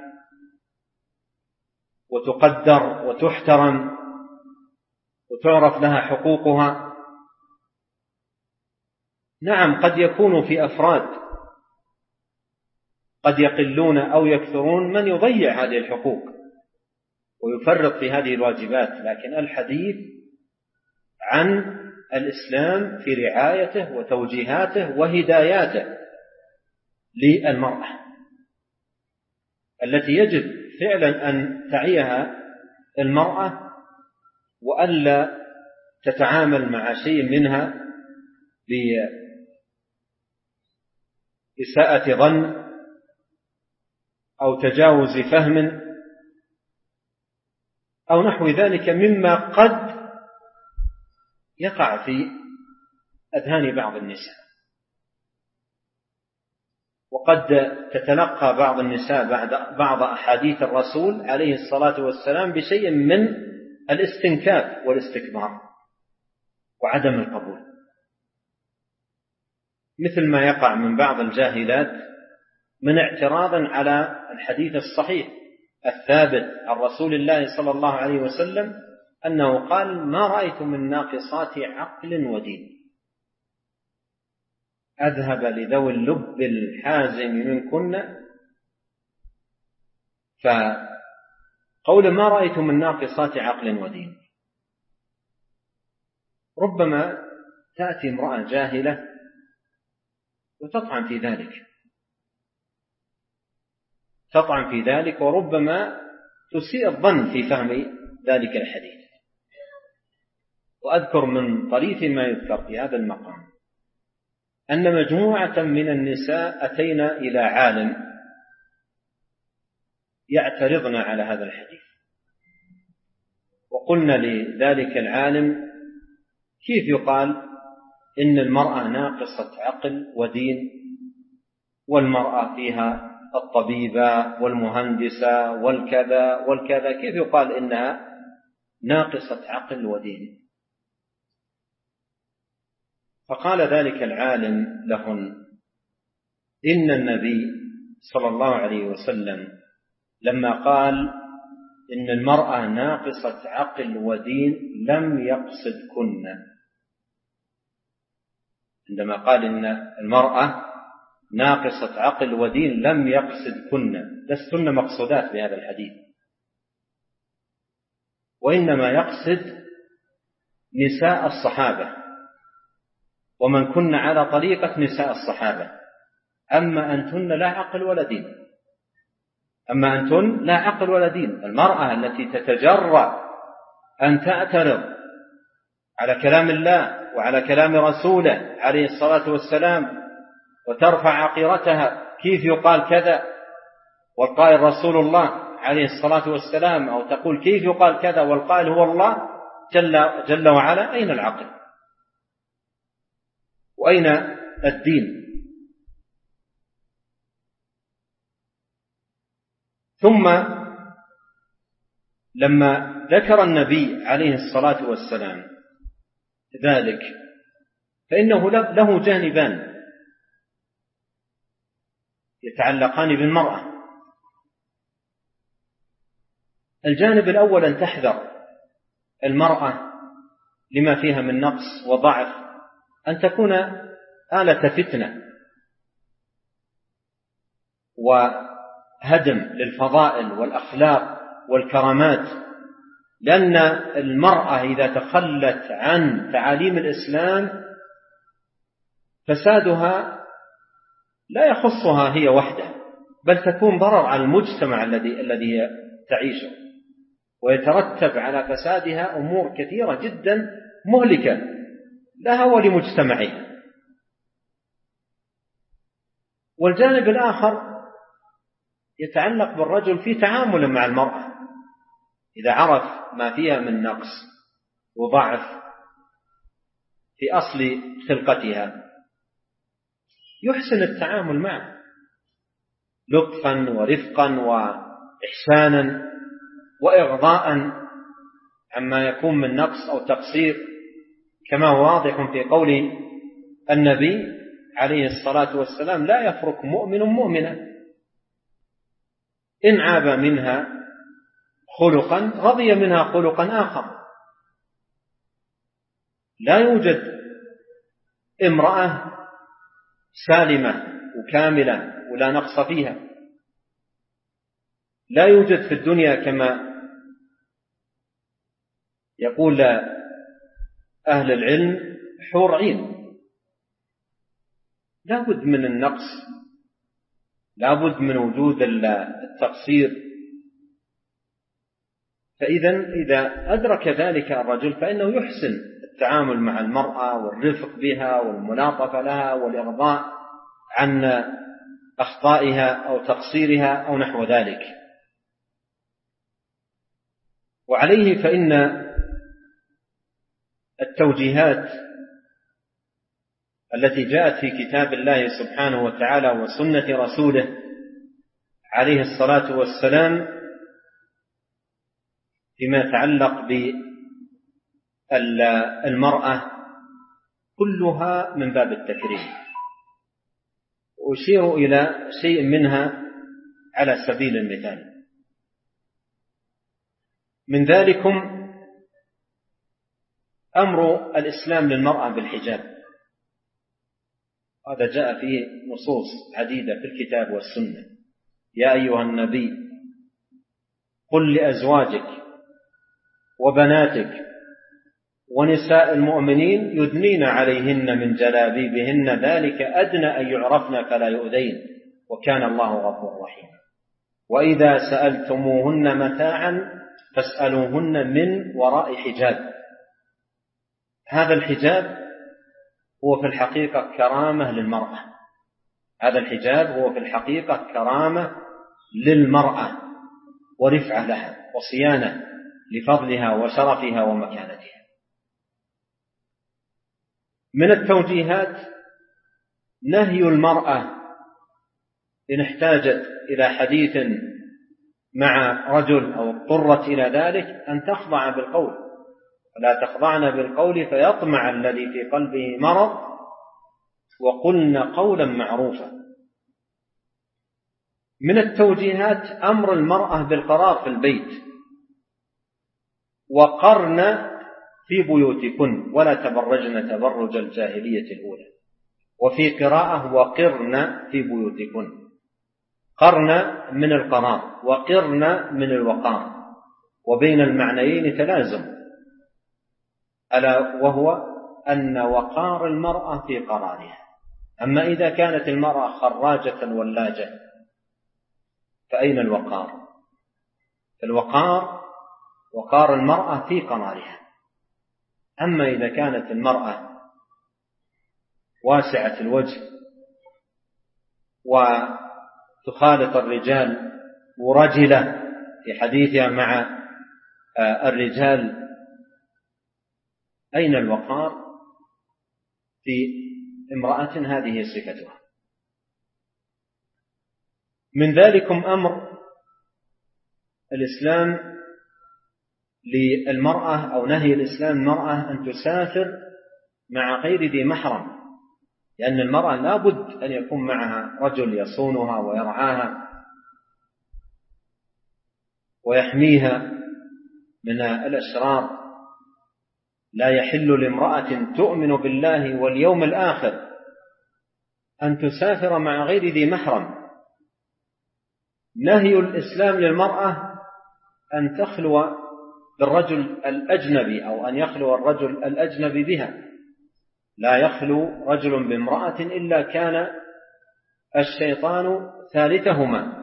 S1: وتقدر وتحترم وتعرف لها حقوقها. نعم، قد يكون في أفراد قد يقلون أو يكثرون من يضيع هذه الحقوق ويفرط في هذه الواجبات، لكن الحديث عن الإسلام في رعايته وتوجيهاته وهداياته للمرأة التي يجب فعلا أن تعيها المرأة وألا تتعامل مع شيء منها بإساءة ظن أو تجاوز فهم أو نحو ذلك مما قد يقع في أذهان بعض النساء. وقد تتلقى بعض النساء بعض أحاديث الرسول عليه الصلاة والسلام بشيء من الاستنكاف والاستكبار وعدم القبول، مثل ما يقع من بعض الجاهلات من اعتراض على الحديث الصحيح الثابت عن رسول الله صلى الله عليه وسلم أنه قال: ما رأيت من ناقصات عقل ودين أذهب لذوي اللب الحازم منكن. فقول ما رأيت من ناقصات عقل ودين، ربما تأتي امرأة جاهلة وتطعن في ذلك وربما تسيء الظن في فهم ذلك الحديث. وأذكر من طريف ما يذكر في هذا المقام أن مجموعة من النساء أتينا إلى عالم يعترضن على هذا الحديث، وقلنا لذلك العالم: كيف يقال إن المرأة ناقصة عقل ودين والمرأة فيها الطبيبة والمهندسة والكذا والكذا، كيف يقال إنها ناقصة عقل ودين؟ فقال ذلك العالم لهن: إن النبي صلى الله عليه وسلم لما قال إن المرأة ناقصة عقل ودين لم يقصدكن. عندما قال إن المرأة ناقصة عقل ودين لم يقصدكن، لستن مقصودات بهذا الحديث، وإنما يقصد نساء الصحابة ومن كن على طريقة نساء الصحابة. أما أنتن لا عقل ولا دين، أما أنتن لا عقل ولا دين. المرأة التي تتجرأ أن تعترض على كلام الله وعلى كلام رسوله عليه الصلاة والسلام وترفع عقيرتها، كيف يقال كذا والقائل رسول الله عليه الصلاة والسلام، أو تقول كيف يقال كذا والقائل هو الله جل وعلا؟ أين العقل وأين الدين؟ ثم لما ذكر النبي عليه الصلاة والسلام ذلك فإنه له جانبان يتعلقان بالمرأة. الجانب الأول أن تحذر المرأة لما فيها من نقص وضعف، أن تكون آلة فتنة وهدم للفضائل والأخلاق والكرامات، لأن المرأة إذا تخلت عن تعاليم الإسلام فسادها لا يخصها هي وحدها، بل تكون ضرر على المجتمع الذي تعيشه، ويترتب على فسادها أمور كثيرة جدا مهلكة لها ولمجتمعها. والجانب الآخر يتعلق بالرجل في تعامله مع المرأة، إذا عرف ما فيها من نقص وضعف في أصل خلقتها يحسن التعامل معه لطفا ورفقا وإحسانا وإغضاء عما يكون من نقص أو تقصير، كما هو واضح في قول النبي عليه الصلاة والسلام: لا يفرق مؤمن مؤمنا إن عاب منها خلقا رضي منها خلقا آخر. لا يوجد امرأة سالمة وكاملة ولا نقص فيها، لا يوجد في الدنيا كما يقول أهل العلم حور عين، لا بد من النقص، لا بد من وجود التقصير. إذا أدرك ذلك الرجل فإنه يحسن التعامل مع المرأة والرفق بها والملاطفة لها والإغضاء عن أخطائها أو تقصيرها أو نحو ذلك. وعليه فإن التوجيهات التي جاءت في كتاب الله سبحانه وتعالى وسنة رسوله عليه الصلاة والسلام فيما يتعلق بالمرأة كلها من باب التكريم. أشير إلى شيء منها على سبيل المثال. من ذلكم أمر الإسلام للمرأة بالحجاب، هذا جاء فيه نصوص عديدة في الكتاب والسنة: يا أيها النبي قل لأزواجك وبناتك ونساء المؤمنين يدنين عليهن من جلابيبهن ذلك أدنى أن يعرفن فلا يؤذين وكان الله غفورا رحيما. وإذا سألتموهن متاعا فاسألوهن من وراء حجاب. هذا الحجاب هو في الحقيقة كرامة للمرأة، هذا الحجاب هو في الحقيقة كرامة للمرأة ورفعة لها وصيانة لفضلها وشرفها ومكانتها. من التوجيهات نهي المرأة إن احتاجت إلى حديث مع رجل أو اضطرت إلى ذلك أن تخضع بالقول، ولا تخضعن بالقول فيطمع الذي في قلبه مرض وقلن قولا معروفا. من التوجيهات أمر المرأة بالقرار في البيت، وقرن في بيوتكن ولا تبرجن تبرج الجاهلية الأولى، وفي قراءة وقرن في بيوتكن. قرن من القرار وقرن من الوقار، وبين المعنيين تلازم، ألا وهو أن وقار المرأة في قرارها. أما إذا كانت المرأة خراجة ولاجة فأين الوقار؟ الوقار وقار المرأة في قرارها. أما إذا كانت المرأة واسعة الوجه وتخالط الرجال ورجلة في حديثها مع الرجال، أين الوقار في امرأة هذه صفتها؟ من ذلكم أمر الإسلام للمرأة أو نهي الإسلام المرأة أن تسافر مع غير ذي محرم، لأن المرأة لا بد أن يكون معها رجل يصونها ويرعاها ويحميها من الأشرار. لا يحل لامرأة تؤمن بالله واليوم الآخر أن تسافر مع غير ذي محرم. نهي الإسلام للمرأة أن تخلو بالرجل الأجنبي أو أن يخلو الرجل الأجنبي بها، لا يخلو رجل بامرأة إلا كان الشيطان ثالثهما.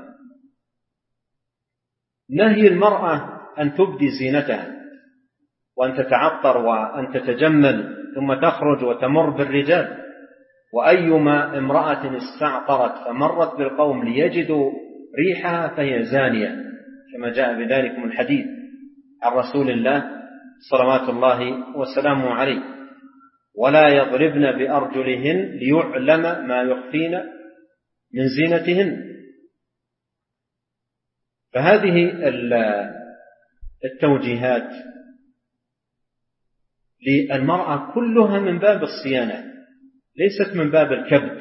S1: نهي المرأة أن تبدي زينتها وأن تتعطر وأن تتجمل ثم تخرج وتمر بالرجال، وأيما امرأة استعطرت فمرت بالقوم ليجدوا ريحها فهي زانية، كما جاء بذلك الحديث عن رسول الله صلوات الله وسلامه عليه. ولا يضربن بأرجلهن ليعلم ما يخفين من زينتهن. فهذه التوجيهات للمرأة كلها من باب الصيانة، ليست من باب الكبت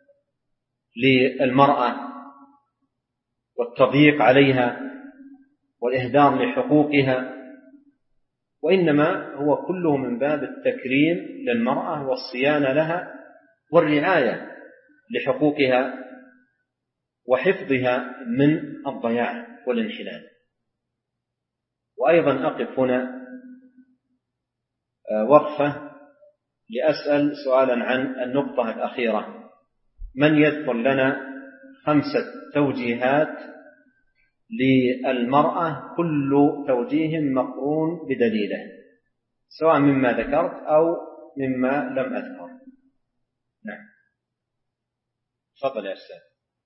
S1: للمرأة والتضييق عليها والإهدار لحقوقها، وإنما هو كله من باب التكريم للمرأة والصيانة لها والرعاية لحقوقها وحفظها من الضياع والانحلال. وأيضا أقف هنا وقفة لأسأل سؤالا عن النقطة الأخيرة: من يذكر لنا 5 توجيهات للمرأة كل توجيه مقرون بدليله، سواء مما ذكرت أو مما لم أذكر؟ نعم، تفضل يا أستاذ.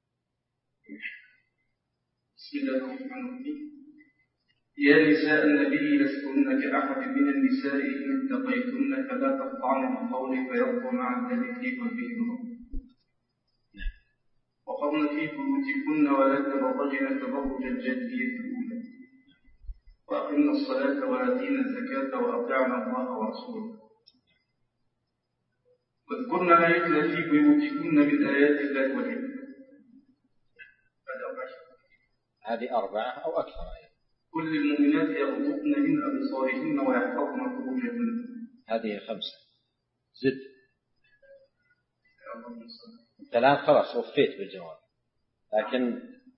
S4: بسم الله الرحمن الرحيم. يا نساء النبي لستن كأحد من النساء إن اتقيتن فلا تخضعن بالقول فيطمع الذي في قلبه مرض، وقرن في بيوتكن ولا تبرجن تبرج الجاهلية الأولى، وأقمنا الصلاة وآتينا الزكاة وأطعنا الله ورسوله، واذكرن ما يتلى في بيوتكن من آيات الله والحكمة.
S1: هذه 4 أو أكثر.
S4: كل المؤمنات يغضضن من أبصارهن ويحفظن فروجهن.
S1: هذه 5. زد. 3 خلاص وفيت بالجواب، لكن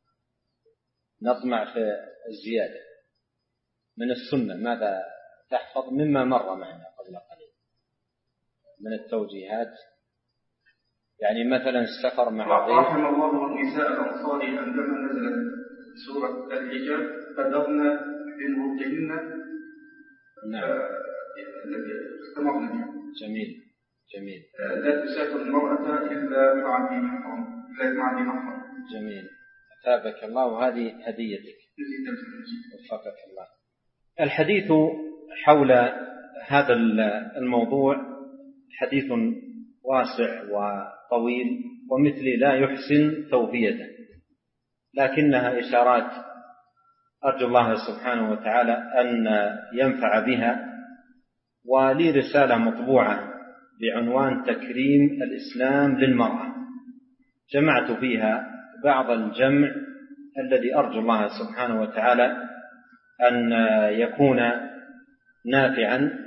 S1: نطمع في الزيادة من السنة. ماذا تحفظ مما مر معنا قبل قليل من التوجيهات؟ يعني مثلا السفر مع ضيف.
S4: رحم الله النساء الأنصار عندما نزلت سورة الحجاب فدرن بمروجهن.
S1: نعم.
S4: استمرنا بها.
S1: جميل جميل.
S4: لا تسافر المرأة إلا مع ذي محرم.
S1: جميل، أثابك الله، وهذه هديتك. وفقك الله. الحديث حول هذا الموضوع حديث واسع وطويل، ومثلي لا يحسن توفيته، لكنها إشارات أرجو الله سبحانه وتعالى أن ينفع بها. ولي رسالة مطبوعة بعنوان تكريم الإسلام للمرأة، جمعت فيها بعض الجمع الذي أرجو الله سبحانه وتعالى أن يكون نافعا.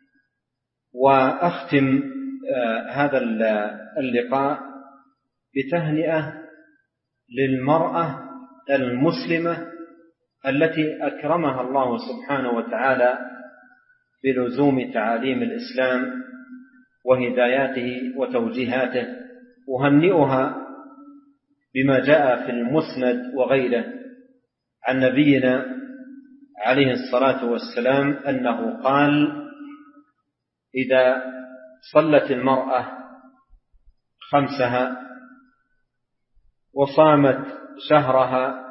S1: وأختم هذا اللقاء بتهنئة للمرأة المسلمة التي أكرمها الله سبحانه وتعالى بلزوم تعاليم الإسلام وهداياته وتوجيهاته. أهنئها بما جاء في المسند وغيره عن نبينا عليه الصلاة والسلام أنه قال: إذا صلت المرأة خمسها وصامت شهرها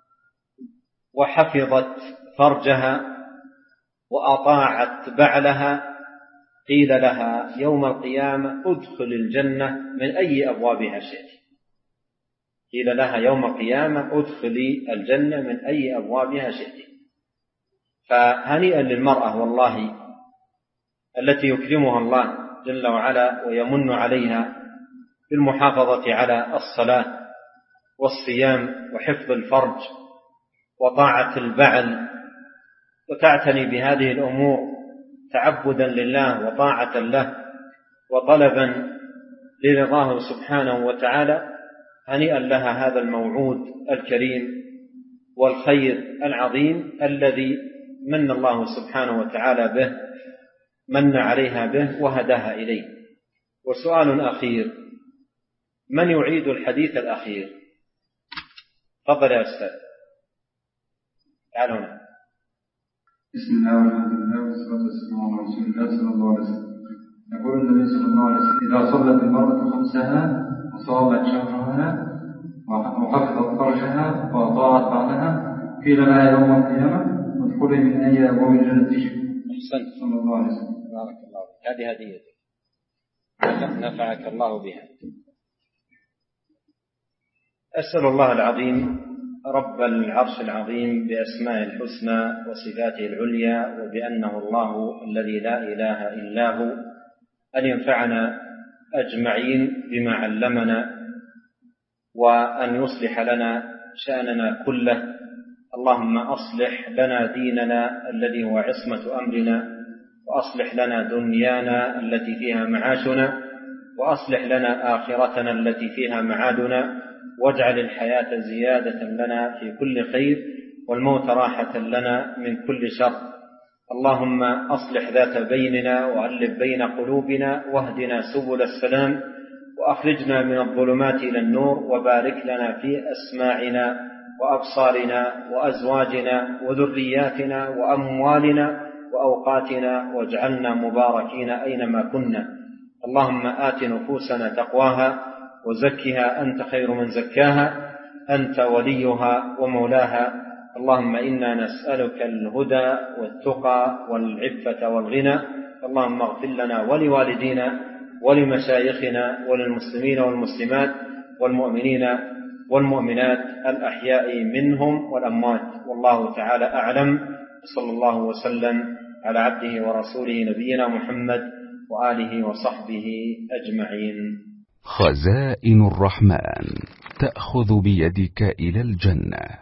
S1: وحفظت فرجها وأطاعت بعلها قيل لها يوم القيامة ادخل الجنة من أي أبوابها شئت. قيل لها يوم القيامة ادخلي الجنة من أي أبوابها شئت. فهنيئا للمرأة والله التي يكرمها الله جل وعلا ويمن عليها بالمحافظة على الصلاة والصيام وحفظ الفرج وطاعة البعل، وتعتني بهذه الأمور تعبدا لله وطاعة له وطلبا لرضاه سبحانه وتعالى. هنيئا لها هذا الموعود الكريم والخير العظيم الذي من الله سبحانه وتعالى به، من عليها به وهداها إليه. وسؤال أخير: من يعيد الحديث الأخير؟ تفضل يا أستاذ. تعال هنا.
S5: بسم الله والحمد لله والصلاة والسلام على رسول الله صلى الله عليه وسلم. يقول النبي صلى الله عليه وسلم: إذا صلت المرأة خمسها وصامت شهرها وحفظت فرجها وأطاعت بعلها قيل لها يوم القيامة ادخلي من أي أبواب الجنة شئت.
S1: أحسنت.
S5: صلى الله عليه وسلم.
S1: بارك الله فيك. هذه هديتك نفعك الله بها. أسأل الله العظيم رب العرش العظيم بأسماء الحسنى وصفاته العليا وبأنه الله الذي لا إله إلا هو أن ينفعنا أجمعين بما علمنا وأن يصلح لنا شأننا كله. اللهم أصلح لنا ديننا الذي هو عصمة أمرنا، وأصلح لنا دنيانا التي فيها معاشنا، وأصلح لنا آخرتنا التي فيها معادنا، واجعل الحياة زيادة لنا في كل خير والموت راحة لنا من كل شر. اللهم أصلح ذات بيننا وألف بين قلوبنا واهدنا سبل السلام وأخرجنا من الظلمات إلى النور، وبارك لنا في أسماعنا وأبصارنا وأزواجنا وذرياتنا وأموالنا وأوقاتنا، واجعلنا مباركين أينما كنا. اللهم آت نفوسنا تقواها وزكها أنت خير من زكاها، أنت وليها ومولاها. اللهم إنا نسألك الهدى والتقى والعفة والغنى. اللهم اغفر لنا ولوالدينا ولمشايخنا وللمسلمين والمسلمات والمؤمنين والمؤمنات الأحياء منهم والأموات. والله تعالى أعلم. صلى الله وسلم على عبده ورسوله نبينا محمد وآله وصحبه أجمعين.
S6: خزائن الرحمن تأخذ بيدك إلى الجنة.